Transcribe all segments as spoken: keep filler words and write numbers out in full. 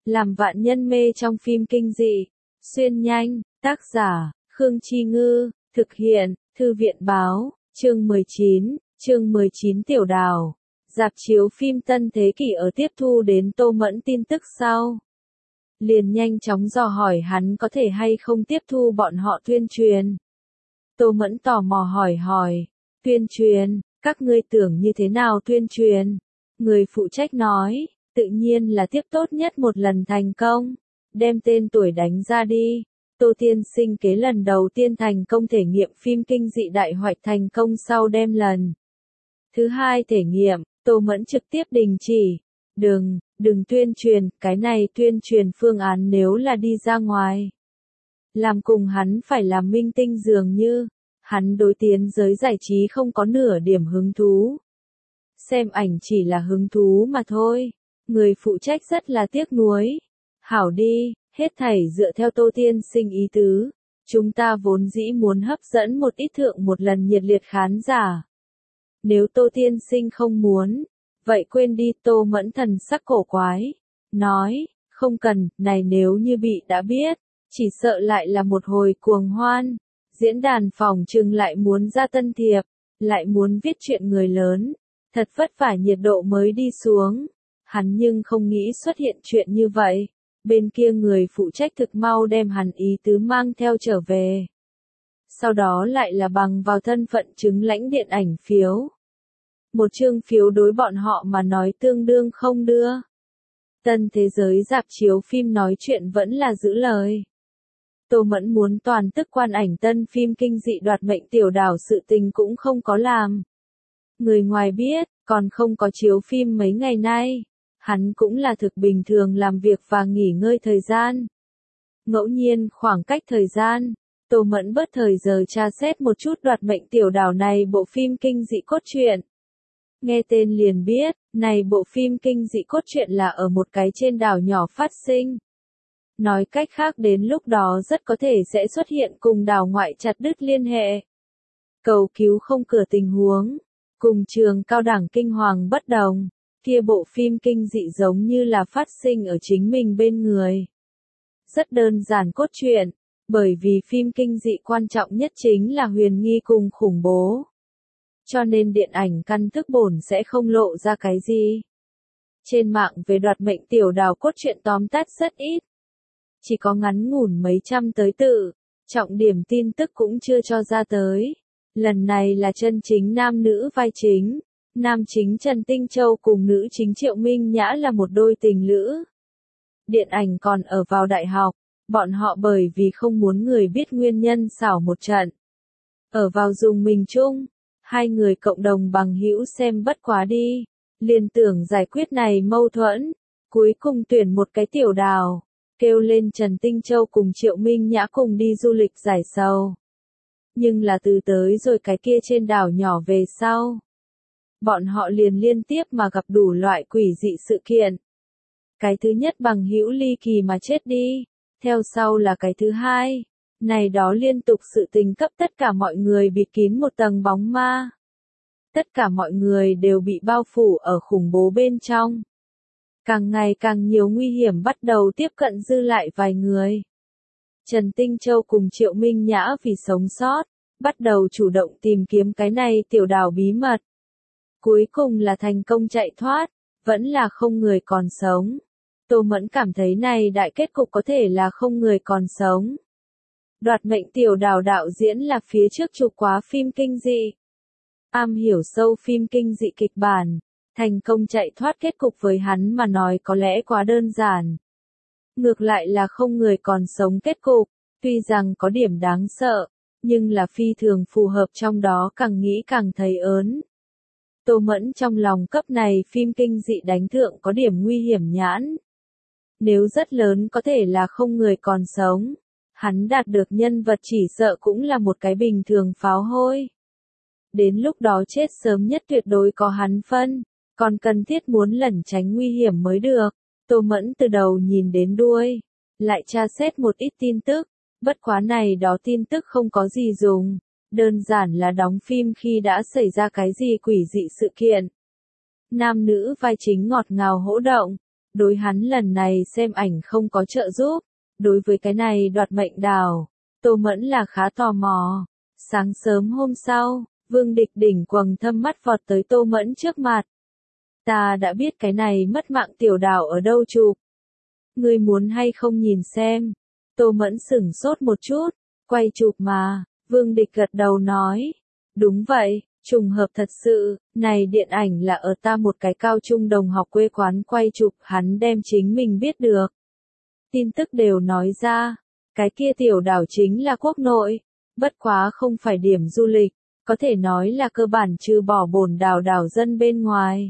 làm vạn nhân mê trong phim kinh dị. Xuyên nhanh, tác giả, Khương Chi Ngư, thực hiện, Thư viện Báo, chương mười chín, chương mười chín Tiểu Đào. Rạp chiếu phim Tân Thế Kỷ ở tiếp thu đến Tô Mẫn tin tức sau. Liền nhanh chóng dò hỏi hắn có thể hay không tiếp thu bọn họ tuyên truyền. Tô Mẫn tò mò hỏi hỏi, tuyên truyền, các ngươi tưởng như thế nào tuyên truyền? Người phụ trách nói, tự nhiên là tiếp tốt nhất một lần thành công, đem tên tuổi đánh ra đi. Tô tiên sinh kế lần đầu tiên thành công thể nghiệm phim kinh dị đại hoạch thành công sau đem lần thứ hai thể nghiệm, Tô Mẫn trực tiếp đình chỉ. Đừng, đừng tuyên truyền, cái này tuyên truyền phương án nếu là đi ra ngoài. Làm cùng hắn phải làm minh tinh dường như, hắn đối tiến giới giải trí không có nửa điểm hứng thú. Xem ảnh chỉ là hứng thú mà thôi. Người phụ trách rất là tiếc nuối. Hảo đi, hết thảy dựa theo Tô tiên sinh ý tứ. Chúng ta vốn dĩ muốn hấp dẫn một ít thượng một lần nhiệt liệt khán giả. Nếu Tô tiên sinh không muốn, vậy quên đi. Tô Mẫn thần sắc cổ quái. Nói, không cần, này nếu như bị đã biết, chỉ sợ lại là một hồi cuồng hoan. Diễn đàn phòng trừng lại muốn ra tân thiệp, lại muốn viết chuyện người lớn. Thật vất vả nhiệt độ mới đi xuống. Hắn nhưng không nghĩ xuất hiện chuyện như vậy. Bên kia người phụ trách thực mau đem hắn ý tứ mang theo trở về. Sau đó lại là bằng vào thân phận chứng lãnh điện ảnh phiếu. Một chương phiếu đối bọn họ mà nói tương đương không đưa. Tân thế giới rạp chiếu phim nói chuyện vẫn là giữ lời. Tô Mẫn muốn toàn tức quan ảnh tân phim kinh dị đoạt mệnh tiểu đảo sự tình cũng không có làm. Người ngoài biết, còn không có chiếu phim mấy ngày nay. Hắn cũng là thực bình thường làm việc và nghỉ ngơi thời gian. Ngẫu nhiên khoảng cách thời gian, Tô Mẫn bớt thời giờ tra xét một chút đoạt mệnh tiểu đảo này bộ phim kinh dị cốt truyện. Nghe tên liền biết, này bộ phim kinh dị cốt truyện là ở một cái trên đảo nhỏ phát sinh. Nói cách khác đến lúc đó rất có thể sẽ xuất hiện cùng đảo ngoại chặt đứt liên hệ. Cầu cứu không cửa tình huống, cùng trường cao đẳng kinh hoàng bất đồng, kia bộ phim kinh dị giống như là phát sinh ở chính mình bên người. Rất đơn giản cốt truyện, bởi vì phim kinh dị quan trọng nhất chính là huyền nghi cùng khủng bố. Cho nên điện ảnh căn thức bổn sẽ không lộ ra cái gì. Trên mạng về đoạt mệnh tiểu đào cốt truyện tóm tắt rất ít. Chỉ có ngắn ngủn mấy trăm tới tự, trọng điểm tin tức cũng chưa cho ra tới. Lần này là chân chính nam nữ vai chính. Nam chính Trần Tinh Châu cùng nữ chính Triệu Minh Nhã là một đôi tình lữ. Điện ảnh còn ở vào đại học, bọn họ bởi vì không muốn người biết nguyên nhân xảo một trận. Ở vào dùng mình chung, hai người cộng đồng bằng hữu xem bất quá đi, liền tưởng giải quyết này mâu thuẫn, cuối cùng tuyển một cái tiểu đào, kêu lên Trần Tinh Châu cùng Triệu Minh Nhã cùng đi du lịch giải sầu. Nhưng là từ tới rồi cái kia trên đảo nhỏ về sau. Bọn họ liền liên tiếp mà gặp đủ loại quỷ dị sự kiện. Cái thứ nhất bằng hữu ly kỳ mà chết đi, theo sau là cái thứ hai. Này đó liên tục sự tình cấp tất cả mọi người bịt kín một tầng bóng ma. Tất cả mọi người đều bị bao phủ ở khủng bố bên trong. Càng ngày càng nhiều nguy hiểm bắt đầu tiếp cận dư lại vài người. Trần Tinh Châu cùng Triệu Minh Nhã vì sống sót, bắt đầu chủ động tìm kiếm cái này tiểu đảo bí mật. Cuối cùng là thành công chạy thoát, vẫn là không người còn sống. Tô Mẫn cảm thấy này đại kết cục có thể là không người còn sống. Đoạt mệnh tiểu đào đạo diễn là phía trước chụp quá phim kinh dị. Am hiểu sâu phim kinh dị kịch bản, thành công chạy thoát kết cục với hắn mà nói có lẽ quá đơn giản. Ngược lại là không người còn sống kết cục, tuy rằng có điểm đáng sợ, nhưng là phi thường phù hợp trong đó càng nghĩ càng thấy ớn. Tô Mẫn trong lòng cấp này phim kinh dị đánh thượng có điểm nguy hiểm nhãn. Nếu rất lớn có thể là không người còn sống, hắn đạt được nhân vật chỉ sợ cũng là một cái bình thường pháo hôi. Đến lúc đó chết sớm nhất tuyệt đối có hắn phân, còn cần thiết muốn lẩn tránh nguy hiểm mới được. Tô Mẫn từ đầu nhìn đến đuôi, lại tra xét một ít tin tức, bất quá này đó tin tức không có gì dùng. Đơn giản là đóng phim khi đã xảy ra cái gì quỷ dị sự kiện. Nam nữ vai chính ngọt ngào hỗ động, đối hắn lần này xem ảnh không có trợ giúp. Đối với cái này đoạt mệnh đảo, Tô Mẫn là khá tò mò. Sáng sớm hôm sau, Vương Địch đỉnh quầng thâm mắt vọt tới Tô Mẫn trước mặt. Ta đã biết cái này mất mạng tiểu đảo ở đâu chụp. Ngươi muốn hay không nhìn xem? Tô Mẫn sửng sốt một chút, quay chụp mà, Vương Địch gật đầu nói. Đúng vậy, trùng hợp thật sự, này điện ảnh là ở ta một cái cao trung đồng học quê quán quay chụp, hắn đem chính mình biết được. Tin tức đều nói ra, cái kia tiểu đảo chính là quốc nội, bất quá không phải điểm du lịch, có thể nói là cơ bản trừ bỏ bồn đảo đảo dân bên ngoài.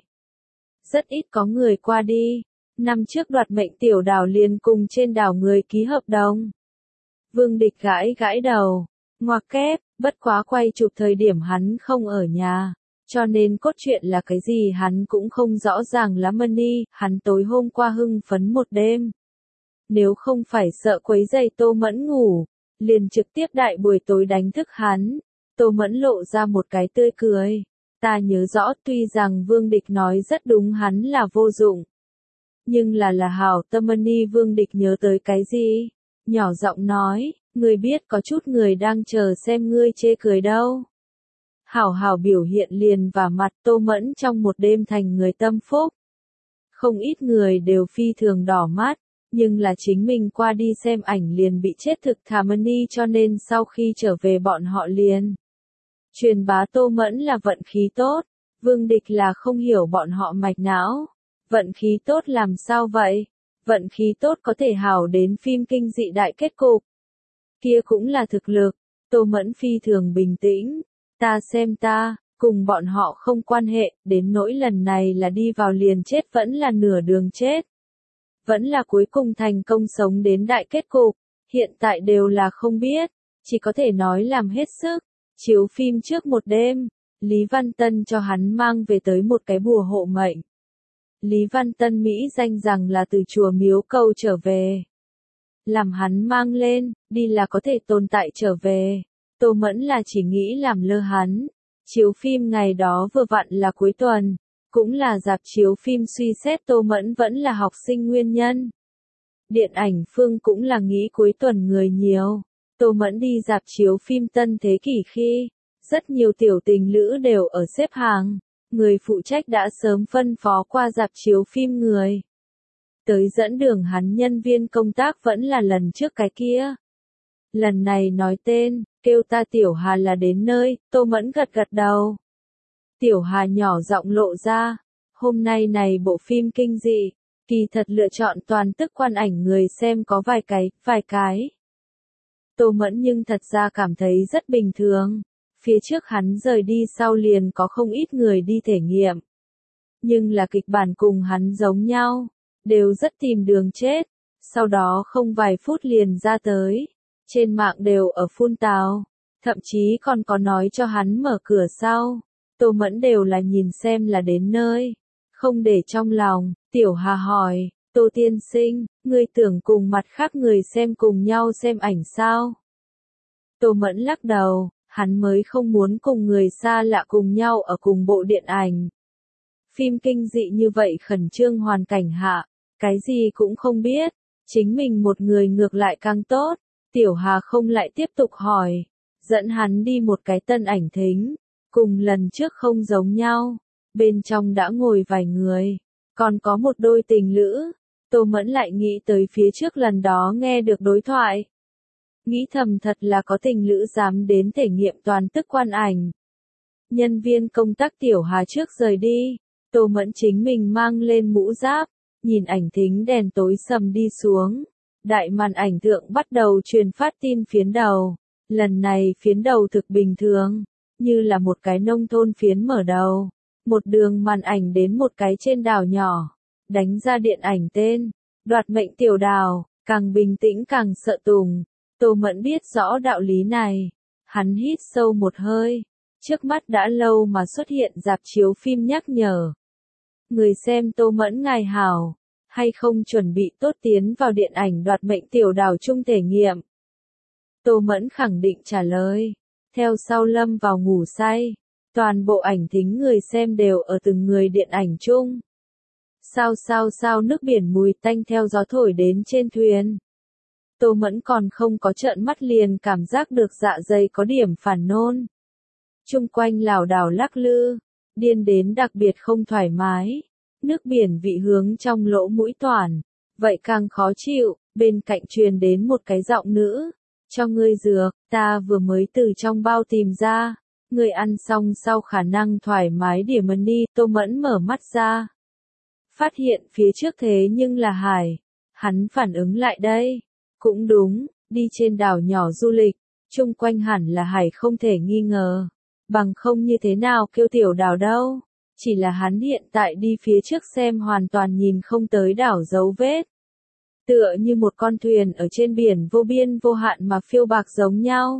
Rất ít có người qua đi, năm trước đoạt mệnh tiểu đảo liền cùng trên đảo người ký hợp đồng. Vương Địch gãi gãi đầu, ngoặc kép, bất quá quay chụp thời điểm hắn không ở nhà, cho nên cốt truyện là cái gì hắn cũng không rõ ràng lắm đi, hắn tối hôm qua hưng phấn một đêm. Nếu không phải sợ quấy rầy Tô Mẫn ngủ, liền trực tiếp đại buổi tối đánh thức hắn. Tô Mẫn lộ ra một cái tươi cười. Ta nhớ rõ tuy rằng Vương Địch nói rất đúng hắn là vô dụng. Nhưng là là hảo tâm ni Vương Địch nhớ tới cái gì? Nhỏ giọng nói, ngươi biết có chút người đang chờ xem ngươi chê cười đâu. Hảo hảo biểu hiện liền và mặt Tô Mẫn trong một đêm thành người tâm phúc. Không ít người đều phi thường đỏ mắt, nhưng là chính mình qua đi xem ảnh liền bị chết thực thà mani cho nên sau khi trở về bọn họ liền. Truyền bá Tô Mẫn là vận khí tốt, Vương Địch là không hiểu bọn họ mạch não. Vận khí tốt làm sao vậy? Vận khí tốt có thể hảo đến phim kinh dị đại kết cục. Kia cũng là thực lực, Tô Mẫn phi thường bình tĩnh. Ta xem ta, cùng bọn họ không quan hệ, đến nỗi lần này là đi vào liền chết vẫn là nửa đường chết. Vẫn là cuối cùng thành công sống đến đại kết cục, hiện tại đều là không biết, chỉ có thể nói làm hết sức. Chiếu phim trước một đêm, Lý Văn Tân cho hắn mang về tới một cái bùa hộ mệnh. Lý Văn Tân Mỹ danh rằng là từ chùa Miếu Câu trở về. Làm hắn mang lên, đi là có thể tồn tại trở về. Tô Mẫn là chỉ nghĩ làm lơ hắn. Chiếu phim ngày đó vừa vặn là cuối tuần, cũng là rạp chiếu phim suy xét Tô Mẫn vẫn là học sinh nguyên nhân. Điện ảnh phương cũng là nghĩ cuối tuần người nhiều. Tô Mẫn đi rạp chiếu phim Tân Thế Kỷ khi, rất nhiều tiểu tình lữ đều ở xếp hàng, người phụ trách đã sớm phân phó qua rạp chiếu phim người. Tới dẫn đường hắn nhân viên công tác vẫn là lần trước cái kia. Lần này nói tên, kêu ta Tiểu Hà là đến nơi, Tô Mẫn gật gật đầu. Tiểu Hà nhỏ giọng lộ ra, hôm nay này bộ phim kinh dị, kỳ thật lựa chọn toàn tức quan ảnh người xem có vài cái, vài cái. Tô Mẫn nhưng thật ra cảm thấy rất bình thường, phía trước hắn rời đi sau liền có không ít người đi thể nghiệm. Nhưng là kịch bản cùng hắn giống nhau, đều rất tìm đường chết, sau đó không vài phút liền ra tới, trên mạng đều ở phun tào, thậm chí còn có nói cho hắn mở cửa sau. Tô Mẫn đều là nhìn xem là đến nơi, không để trong lòng. Tiểu Hà hỏi, Tô tiên sinh, ngươi tưởng cùng mặt khác người xem cùng nhau xem ảnh sao? Tô Mẫn lắc đầu, hắn mới không muốn cùng người xa lạ cùng nhau ở cùng bộ điện ảnh. Phim kinh dị như vậy khẩn trương hoàn cảnh hạ, cái gì cũng không biết, chính mình một người ngược lại càng tốt. Tiểu Hà không lại tiếp tục hỏi, dẫn hắn đi một cái tân ảnh thính, cùng lần trước không giống nhau, bên trong đã ngồi vài người, còn có một đôi tình lữ. Tô Mẫn lại nghĩ tới phía trước lần đó nghe được đối thoại. Nghĩ thầm thật là có tình lữ dám đến thể nghiệm toàn tức quan ảnh. Nhân viên công tác Tiểu Hà trước rời đi, Tô Mẫn chính mình mang lên mũ giáp, nhìn ảnh thính đèn tối sầm đi xuống. Đại màn ảnh thượng bắt đầu truyền phát tin phiến đầu. Lần này phiến đầu thực bình thường, như là một cái nông thôn phiến mở đầu. Một đường màn ảnh đến một cái trên đảo nhỏ, đánh ra điện ảnh tên, đoạt mệnh tiểu đảo, càng bình tĩnh càng sợ tùng. Tô Mẫn biết rõ đạo lý này, hắn hít sâu một hơi, trước mắt đã lâu mà xuất hiện rạp chiếu phim nhắc nhở. Người xem Tô Mẫn ngài hảo, hay không chuẩn bị tốt tiến vào điện ảnh đoạt mệnh tiểu đảo chung thể nghiệm? Tô Mẫn khẳng định trả lời, theo sau lâm vào ngủ say. Toàn bộ ảnh thính người xem đều ở từng người điện ảnh chung. Sao sao sao nước biển mùi tanh theo gió thổi đến trên thuyền. Tô Mẫn còn không có trợn mắt liền cảm giác được dạ dày có điểm phản nôn. Chung quanh lảo đảo lắc lư, điên đến đặc biệt không thoải mái. Nước biển vị hướng trong lỗ mũi toản, vậy càng khó chịu, bên cạnh truyền đến một cái giọng nữ. Cho ngươi dược, ta vừa mới từ trong bao tìm ra. Ngươi ăn xong sau khả năng thoải mái điểm ân đi. Tô Mẫn mở mắt ra. Phát hiện phía trước thế nhưng là hải. Hắn phản ứng lại đây. Cũng đúng, đi trên đảo nhỏ du lịch, chung quanh hẳn là hải không thể nghi ngờ. Bằng không như thế nào kêu tiểu đảo đâu. Chỉ là hắn hiện tại đi phía trước xem hoàn toàn nhìn không tới đảo dấu vết. Tựa như một con thuyền ở trên biển vô biên vô hạn mà phiêu bạc giống nhau.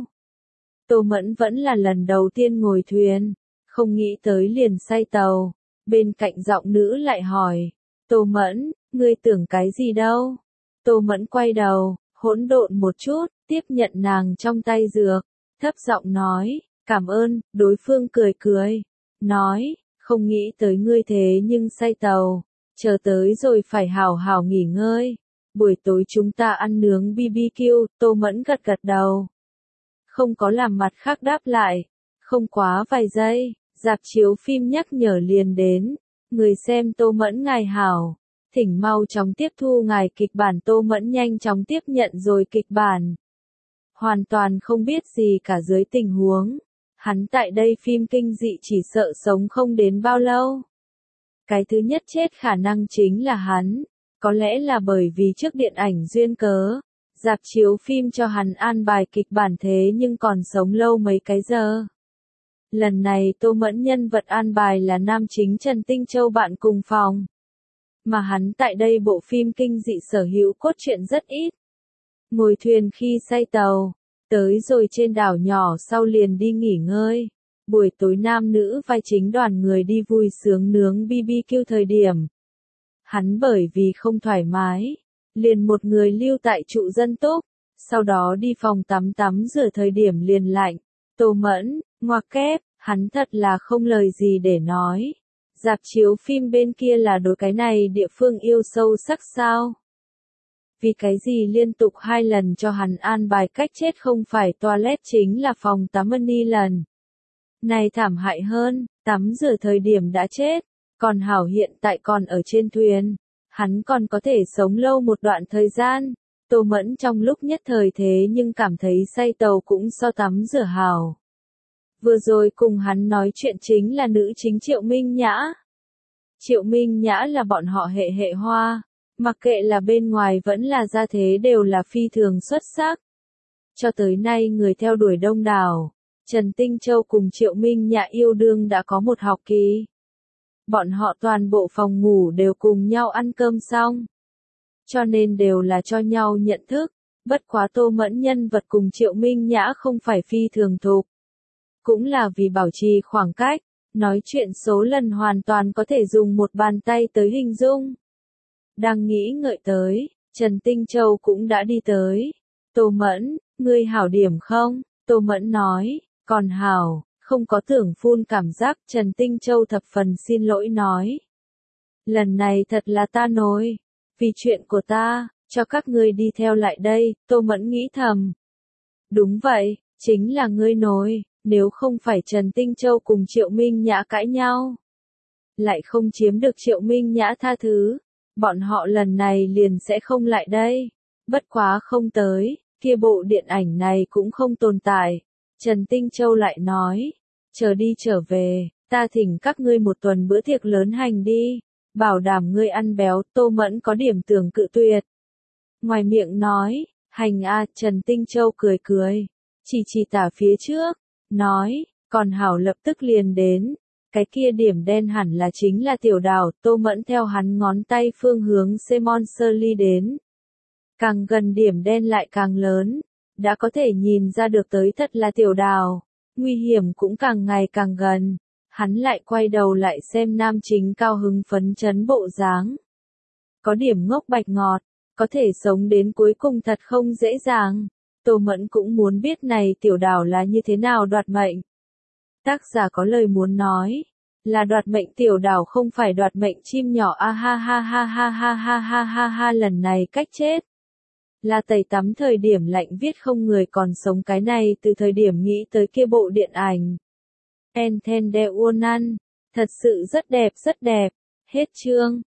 Tô Mẫn vẫn là lần đầu tiên ngồi thuyền, không nghĩ tới liền say tàu. Bên cạnh giọng nữ lại hỏi, Tô Mẫn, ngươi tưởng cái gì đâu? Tô Mẫn quay đầu, hỗn độn một chút, tiếp nhận nàng trong tay dược, thấp giọng nói, cảm ơn. Đối phương cười cười, nói, không nghĩ tới ngươi thế nhưng say tàu, chờ tới rồi phải hào hào nghỉ ngơi. Buổi tối chúng ta ăn nướng bê bê kiu. Tô Mẫn gật gật đầu, không có làm mặt khác đáp lại. Không quá vài giây, rạp chiếu phim nhắc nhở liền đến, người xem Tô Mẫn ngài hảo, thỉnh mau chóng tiếp thu ngài kịch bản. Tô Mẫn nhanh chóng tiếp nhận rồi kịch bản. Hoàn toàn không biết gì cả dưới tình huống. Hắn tại đây phim kinh dị chỉ sợ sống không đến bao lâu. Cái thứ nhất chết khả năng chính là hắn. Có lẽ là bởi vì trước điện ảnh duyên cớ, rạp chiếu phim cho hắn an bài kịch bản thế nhưng còn sống lâu mấy cái giờ. Lần này Tô Mẫn nhân vật an bài là nam chính Trần Tinh Châu bạn cùng phòng. Mà hắn tại đây bộ phim kinh dị sở hữu cốt truyện rất ít. Ngồi thuyền khi say tàu, tới rồi trên đảo nhỏ sau liền đi nghỉ ngơi. Buổi tối nam nữ vai chính đoàn người đi vui sướng nướng bê bê kiu thời điểm. Hắn bởi vì không thoải mái, liền một người lưu tại trụ dân túc, sau đó đi phòng tắm tắm rửa thời điểm liền lạnh. Tô Mẫn, ngoặc kép, hắn thật là không lời gì để nói. Rạp chiếu phim bên kia là đối cái này địa phương yêu sâu sắc sao? Vì cái gì liên tục hai lần cho hắn an bài cách chết không phải toilet chính là phòng tắm ni lần. Này thảm hại hơn, tắm rửa thời điểm đã chết, còn hảo hiện tại còn ở trên thuyền, hắn còn có thể sống lâu một đoạn thời gian. Tô Mẫn trong lúc nhất thời thế nhưng cảm thấy say tàu cũng so tắm rửa hảo. Vừa rồi cùng hắn nói chuyện chính là nữ chính Triệu Minh Nhã. Triệu Minh Nhã là bọn họ hệ hệ hoa, mặc kệ là bên ngoài vẫn là gia thế đều là phi thường xuất sắc. Cho tới nay người theo đuổi đông đảo, Trần Tinh Châu cùng Triệu Minh Nhã yêu đương đã có một học kỳ. Bọn họ toàn bộ phòng ngủ đều cùng nhau ăn cơm xong. Cho nên đều là cho nhau nhận thức, bất quá Tô Mẫn nhân vật cùng Triệu Minh Nhã không phải phi thường thục. Cũng là vì bảo trì khoảng cách, nói chuyện số lần hoàn toàn có thể dùng một bàn tay tới hình dung. Đang nghĩ ngợi tới, Trần Tinh Châu cũng đã đi tới. Tô Mẫn, ngươi hảo điểm không? Tô Mẫn nói, còn hảo, không có tưởng phun cảm giác. Trần Tinh Châu thập phần xin lỗi nói. Lần này thật là ta nối, vì chuyện của ta, cho các ngươi đi theo lại đây. Tô Mẫn nghĩ thầm. Đúng vậy, chính là ngươi nối, nếu không phải Trần Tinh Châu cùng Triệu Minh Nhã cãi nhau, lại không chiếm được Triệu Minh Nhã tha thứ, bọn họ lần này liền sẽ không lại đây. Bất quá không tới, kia bộ điện ảnh này cũng không tồn tại. Trần Tinh Châu lại nói, chờ đi trở về, ta thỉnh các ngươi một tuần bữa tiệc lớn hành đi, bảo đảm ngươi ăn béo. Tô Mẫn có điểm tưởng cự tuyệt. Ngoài miệng nói, hành a. Trần Tinh Châu cười cười, chỉ chỉ tả phía trước, nói, còn hảo lập tức liền đến. Cái kia điểm đen hẳn là chính là tiểu đảo. Tô Mẫn theo hắn ngón tay phương hướng Simon Shirley đến. Càng gần điểm đen lại càng lớn, đã có thể nhìn ra được tới thật là tiểu đảo. Nguy hiểm cũng càng ngày càng gần. Hắn lại quay đầu lại xem nam chính cao hứng phấn chấn bộ dáng. Có điểm ngốc bạch ngọt, có thể sống đến cuối cùng thật không dễ dàng. Tô Mẫn cũng muốn biết này tiểu đảo là như thế nào đoạt mệnh. Tác giả có lời muốn nói. Là đoạt mệnh tiểu đảo không phải đoạt mệnh chim nhỏ a ha ha ha ha ha ha ha ha ha lần này cách chết. Là tẩy tắm thời điểm lạnh viết không người còn sống cái này từ thời điểm nghĩ tới kia bộ điện ảnh. Entende Unan. Thật sự rất đẹp rất đẹp. Hết chương.